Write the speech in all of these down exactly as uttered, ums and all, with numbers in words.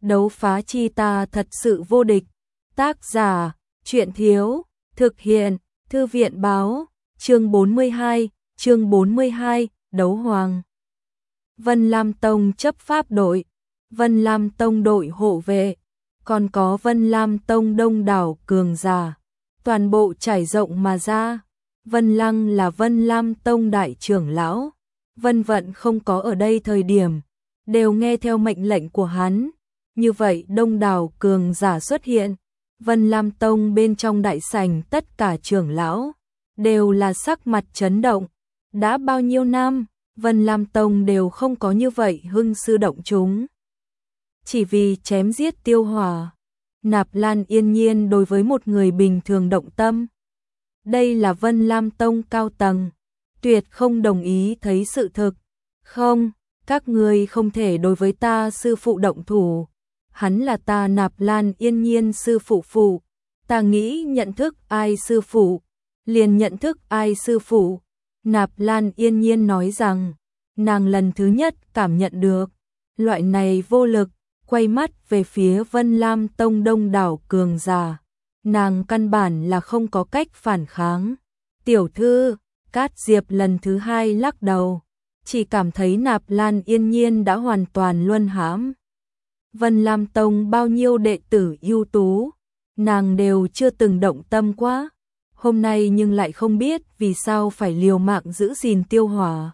đấu phá chi ta thật sự vô địch. Tác giả, truyện thiếu, thực hiện, thư viện báo, chương bốn mươi hai, chương bốn mươi hai, đấu hoàng. Vân Lam Tông chấp pháp đội, Vân Lam Tông đội hộ vệ, còn có Vân Lam Tông đông đảo cường giả, toàn bộ trải rộng mà ra. Vân Lăng là Vân Lam Tông đại trưởng lão, Vân Vận không có ở đây thời điểm, đều nghe theo mệnh lệnh của hắn. Như vậy đông đảo cường giả xuất hiện, Vân Lam Tông bên trong đại sảnh tất cả trưởng lão đều là sắc mặt chấn động. Đã bao nhiêu năm, Vân Lam Tông đều không có như vậy hưng sư động chúng. Chỉ vì chém giết Tiêu Hỏa, Nạp Lan Yên Nhiên đối với một người bình thường động tâm. Đây là Vân Lam Tông cao tầng, tuyệt không đồng ý thấy sự thực. Không, các ngươi không thể đối với ta sư phụ động thủ. Hắn là ta Nạp Lan Yên Nhiên sư phụ phụ. Ta nghĩ nhận thức ai sư phụ, liền nhận thức ai sư phụ. Nạp Lan Yên Nhiên nói rằng, nàng lần thứ nhất cảm nhận được loại này vô lực, quay mắt về phía Vân Lam Tông đông đảo cường giả. Nàng căn bản là không có cách phản kháng. Tiểu thư, Cát Diệp lần thứ hai lắc đầu, chỉ cảm thấy Nạp Lan Yên Nhiên đã hoàn toàn luân hãm. Vân Lam Tông bao nhiêu đệ tử ưu tú, nàng đều chưa từng động tâm quá. Hôm nay nhưng lại không biết vì sao phải liều mạng giữ gìn Tiêu Hỏa.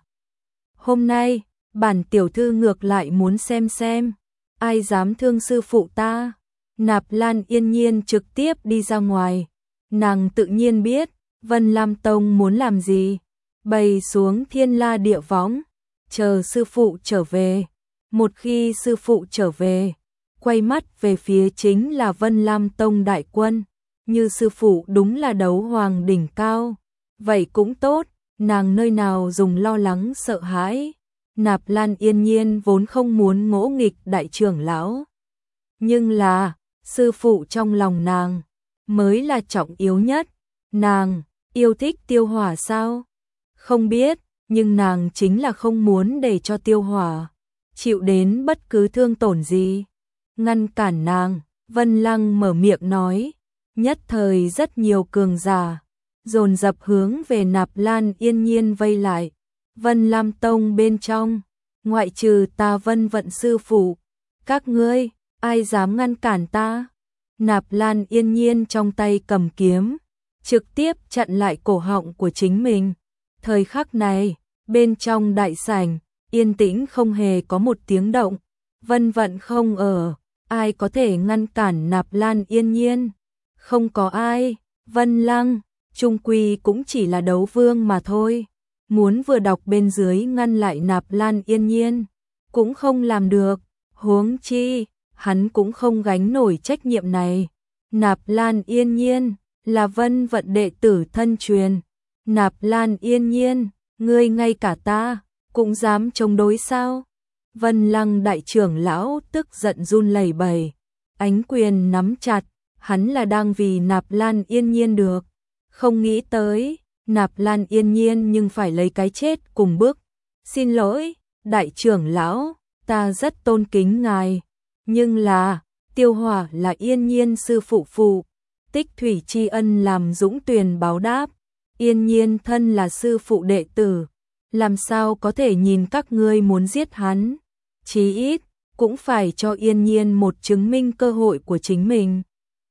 Hôm nay, bản tiểu thư ngược lại muốn xem xem, ai dám thương sư phụ ta. Nạp Lan Yên Nhiên trực tiếp đi ra ngoài. Nàng tự nhiên biết, Vân Lam Tông muốn làm gì. Bày xuống thiên la địa võng, chờ sư phụ trở về. Một khi sư phụ trở về, quay mắt về phía chính là Vân Lam Tông đại quân. Như sư phụ đúng là đấu hoàng đỉnh cao, vậy cũng tốt, nàng nơi nào dùng lo lắng sợ hãi. Nạp Lan Yên Nhiên vốn không muốn ngỗ nghịch đại trưởng lão, nhưng là sư phụ trong lòng nàng mới là trọng yếu nhất. Nàng yêu thích Tiêu Hỏa sao? Không biết, nhưng nàng chính là không muốn để cho Tiêu Hỏa chịu đến bất cứ thương tổn gì. Ngăn cản nàng, Vân Lăng mở miệng nói. Nhất thời rất nhiều cường giả dồn dập hướng về Nạp Lan Yên Nhiên vây lại. Vân Lam Tông bên trong, ngoại trừ ta Vân Vận sư phụ, các ngươi, ai dám ngăn cản ta? Nạp Lan Yên Nhiên trong tay cầm kiếm, trực tiếp chặn lại cổ họng của chính mình. Thời khắc này, bên trong đại sảnh, yên tĩnh không hề có một tiếng động. Vân Vận không ở, ai có thể ngăn cản Nạp Lan Yên Nhiên? Không có ai. Vân Lăng, trung quy cũng chỉ là đấu vương mà thôi. Muốn vừa đọc bên dưới ngăn lại Nạp Lan Yên Nhiên, cũng không làm được. Huống chi, hắn cũng không gánh nổi trách nhiệm này. Nạp Lan Yên Nhiên là Vân Vận đệ tử thân truyền. Nạp Lan Yên Nhiên, ngươi ngay cả ta cũng dám chống đối sao? Vân Lăng đại trưởng lão tức giận run lẩy bẩy, ánh quyền nắm chặt. Hắn là đang vì Nạp Lan Yên Nhiên được, không nghĩ tới Nạp Lan Yên Nhiên nhưng phải lấy cái chết cùng bước. Xin lỗi, đại trưởng lão, ta rất tôn kính ngài, nhưng là Tiêu Hỏa là Yên Nhiên sư phụ phụ, tích thủy tri ân làm dũng tuyền báo đáp. Yên Nhiên thân là sư phụ đệ tử, làm sao có thể nhìn các ngươi muốn giết hắn? Chí ít cũng phải cho Yên Nhiên một chứng minh cơ hội của chính mình.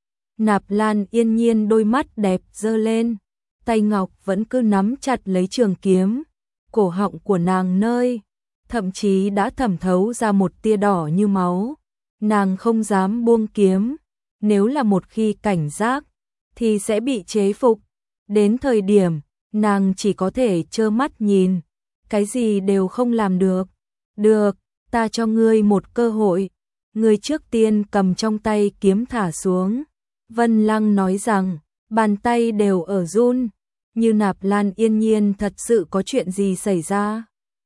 Nạp Lan Yên Nhiên đôi mắt đẹp giơ lên, tay ngọc vẫn cứ nắm chặt lấy trường kiếm. Cổ họng của nàng nơi, thậm chí đã thẩm thấu ra một tia đỏ như máu. Nàng không dám buông kiếm, nếu là một khi cảnh giác, thì sẽ bị chế phục. Đến thời điểm, nàng chỉ có thể trơ mắt nhìn, cái gì đều không làm được. Được, ta cho ngươi một cơ hội. Ngươi trước tiên cầm trong tay kiếm thả xuống. Vân Lăng nói rằng, bàn tay đều ở run, như Nạp Lan Yên Nhiên thật sự có chuyện gì xảy ra.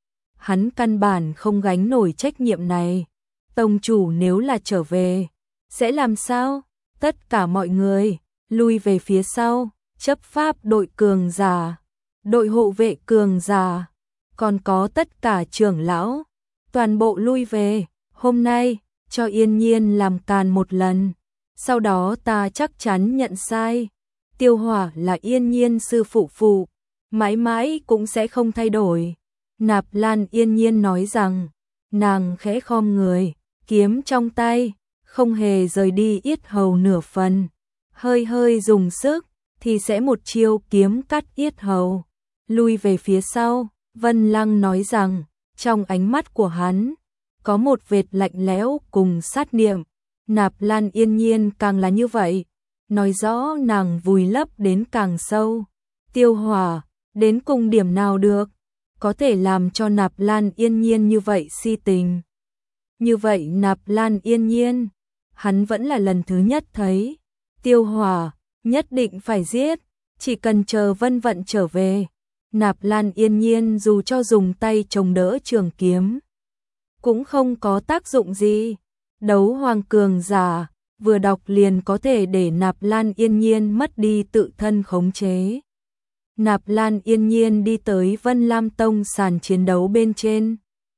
Hắn căn bản không gánh nổi trách nhiệm này. Tông chủ nếu là trở về, sẽ làm sao? Tất cả mọi người, lui về phía sau, chấp pháp đội cường giả, đội hộ vệ cường giả, còn có tất cả trưởng lão, toàn bộ lui về. Hôm nay, cho Yên Nhiên làm càn một lần, sau đó ta chắc chắn nhận sai. Tiêu Hỏa là Yên Nhiên sư phụ phụ, mãi mãi cũng sẽ không thay đổi. Nạp Lan Yên Nhiên nói rằng, nàng khẽ khom người, kiếm trong tay, không hề rời đi yết hầu nửa phần, hơi hơi dùng sức, thì sẽ một chiêu kiếm cắt yết hầu. Lui về phía sau, Vân Lăng nói rằng, trong ánh mắt của hắn, có một vệt lạnh lẽo cùng sát niệm. Nạp Lan Yên Nhiên càng là như vậy, nói rõ nàng vùi lấp đến càng sâu. Tiêu Hỏa, đến cùng điểm nào được, có thể làm cho Nạp Lan Yên Nhiên như vậy si tình. Như vậy Nạp Lan Yên Nhiên, hắn vẫn là lần thứ nhất thấy. Tiêu Hỏa, nhất định phải giết, chỉ cần chờ Vân Vận trở về. Nạp Lan Yên Nhiên dù cho dùng tay chống đỡ trường kiếm, cũng không có tác dụng gì. Đấu hoàng cường giả, vừa đọc liền có thể để Nạp Lan Yên Nhiên mất đi tự thân khống chế. Nạp Lan Yên Nhiên đi tới Vân Lam Tông sàn chiến đấu bên trên.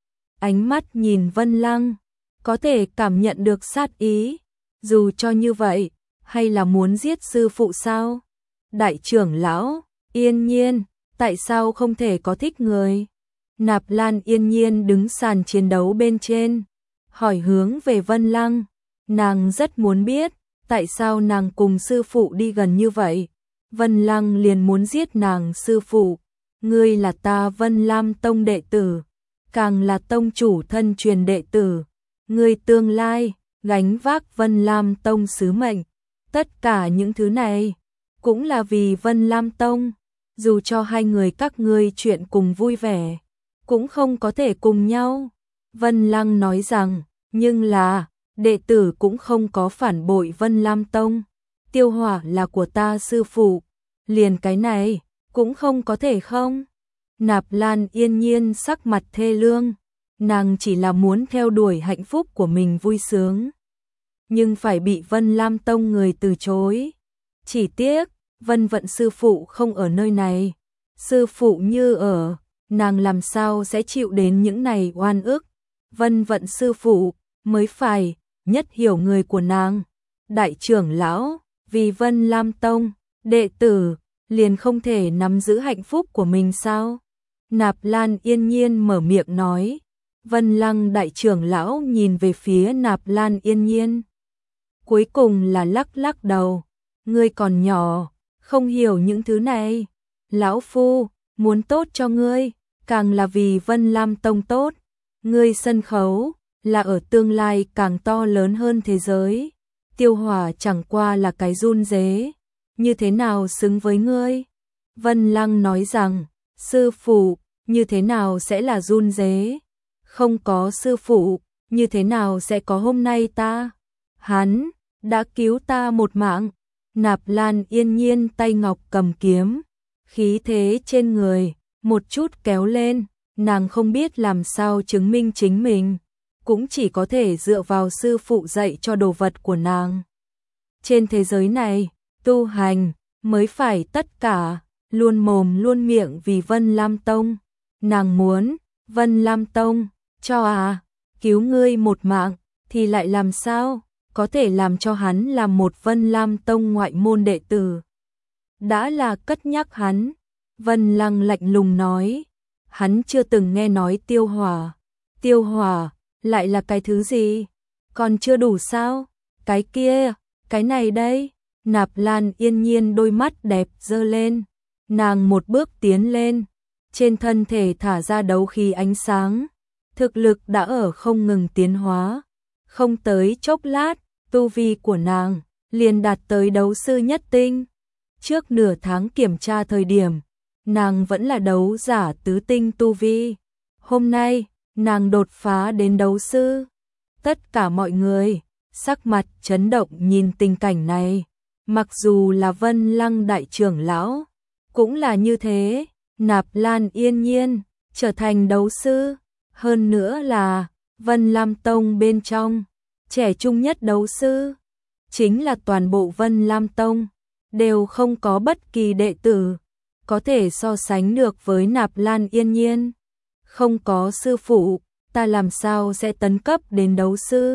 Ánh mắt nhìn Vân Lăng, có thể cảm nhận được sát ý. Dù cho như vậy, hay là muốn giết sư phụ sao? Đại trưởng lão, Yên Nhiên, tại sao không thể có thích người? Nạp Lan Yên Nhiên đứng sàn chiến đấu bên trên, hỏi hướng về Vân Lăng. Nàng rất muốn biết, tại sao nàng cùng sư phụ đi gần như vậy. Vân Lăng liền muốn giết nàng. Sư phụ, ngươi là ta Vân Lam Tông đệ tử, càng là tông chủ thân truyền đệ tử. Ngươi tương lai, gánh vác Vân Lam Tông sứ mệnh. Tất cả những thứ này, cũng là vì Vân Lam Tông. Dù cho hai người các ngươi chuyện cùng vui vẻ, cũng không có thể cùng nhau. Vân Lăng nói rằng, nhưng là, đệ tử cũng không có phản bội Vân Lam Tông. Tiêu Hỏa là của ta sư phụ, liền cái này, cũng không có thể không? Nạp Lan Yên Nhiên sắc mặt thê lương, nàng chỉ là muốn theo đuổi hạnh phúc của mình vui sướng, nhưng phải bị Vân Lam Tông người từ chối. Chỉ tiếc, Vân Vận sư phụ không ở nơi này. Sư phụ như ở, nàng làm sao sẽ chịu đến những này oan ức. Vân Vận sư phụ mới phải nhất hiểu người của nàng. Đại trưởng lão, vì Vân Lam Tông, đệ tử liền không thể nắm giữ hạnh phúc của mình sao? Nạp Lan Yên Nhiên mở miệng nói. Vân Lăng đại trưởng lão nhìn về phía Nạp Lan Yên Nhiên, cuối cùng là lắc lắc đầu. Ngươi còn nhỏ, không hiểu những thứ này. Lão phu muốn tốt cho ngươi, càng là vì Vân Lam Tông tốt. Ngươi sân khấu là ở tương lai càng to lớn hơn thế giới. Tiêu Hỏa chẳng qua là cái run rế, như thế nào xứng với ngươi? Vân Lăng nói rằng, sư phụ, như thế nào sẽ là run rế? Không có sư phụ, như thế nào sẽ có hôm nay ta? Hắn đã cứu ta một mạng. Nạp Lan Yên Nhiên tay ngọc cầm kiếm, khí thế trên người một chút kéo lên. Nàng không biết làm sao chứng minh chính mình, cũng chỉ có thể dựa vào sư phụ dạy cho đồ vật của nàng. Trên thế giới này, tu hành mới phải tất cả, luôn mồm luôn miệng vì Vân Lam Tông. Nàng muốn Vân Lam Tông cho à, cứu ngươi một mạng, thì lại làm sao có thể làm cho hắn làm một Vân Lam Tông ngoại môn đệ tử? Đã là cất nhắc hắn. Vân Lăng lạnh lùng nói, hắn chưa từng nghe nói Tiêu Hỏa. Tiêu Hỏa lại là cái thứ gì? Còn chưa đủ sao? Cái kia, cái này đây. Nạp Lan Yên Nhiên đôi mắt đẹp giơ lên, nàng một bước tiến lên, trên thân thể thả ra đấu khí ánh sáng, thực lực đã ở không ngừng tiến hóa. Không tới chốc lát, tu vi của nàng liền đạt tới đấu sư nhất tinh. Trước nửa tháng kiểm tra thời điểm, nàng vẫn là đấu giả tứ tinh tu vi. Hôm nay, nàng đột phá đến đấu sư. Tất cả mọi người sắc mặt chấn động nhìn tình cảnh này. Mặc dù là Vân Lăng đại trưởng lão, cũng là như thế. Nạp Lan Yên Nhiên trở thành đấu sư, hơn nữa là Vân Lam Tông bên trong trẻ trung nhất đấu sư, chính là toàn bộ Vân Lam Tông đều không có bất kỳ đệ tử có thể so sánh được với Nạp Lan Yên Nhiên. Không có sư phụ, ta làm sao sẽ tấn cấp đến đấu sư?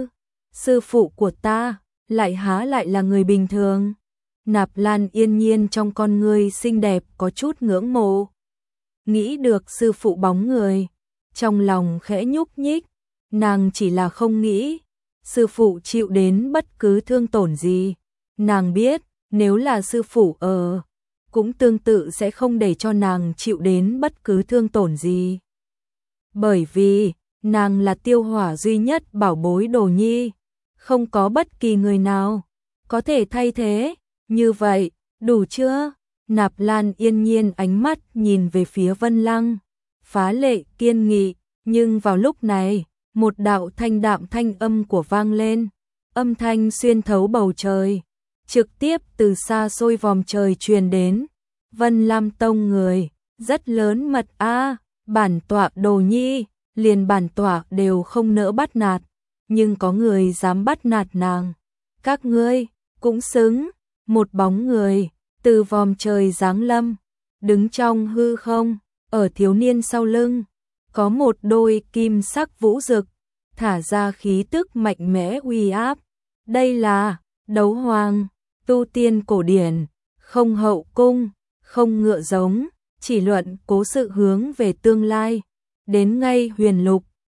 sư phụ của ta, lại há lại là người bình thường. Nạp Lan Yên Nhiên trong con ngươi xinh đẹp có chút ngưỡng mộ. Nghĩ được sư phụ bóng người, trong lòng khẽ nhúc nhích, nàng chỉ là không nghĩ sư phụ chịu đến bất cứ thương tổn gì. Nàng biết, nếu là sư phụ ở, cũng tương tự sẽ không để cho nàng chịu đến bất cứ thương tổn gì. Bởi vì, nàng là Tiêu Hỏa duy nhất bảo bối Đồ Nhi, không có bất kỳ người nào có thể thay thế. Như vậy, đủ chưa? Nạp Lan Yên Nhiên ánh mắt nhìn về phía Vân Lăng, phá lệ kiên nghị, nhưng vào lúc này, một đạo thanh đạm thanh âm của vang lên, âm thanh xuyên thấu bầu trời, trực tiếp từ xa xôi vòm trời truyền đến. Vân Lam Tông người, rất lớn mật a, bản tọa Đồ Nhi, liền bản tọa đều không nỡ bắt nạt, nhưng có người dám bắt nạt nàng. Các ngươi cũng xứng. Một bóng người từ vòm trời giáng lâm, đứng trong hư không, ở thiếu niên sau lưng, có một đôi kim sắc vũ rực, thả ra khí tức mạnh mẽ uy áp. Đây là đấu hoàng, tu tiên cổ điển, không hậu cung, không ngựa giống, chỉ luận cố sự hướng về tương lai. Đến ngay huyền lục,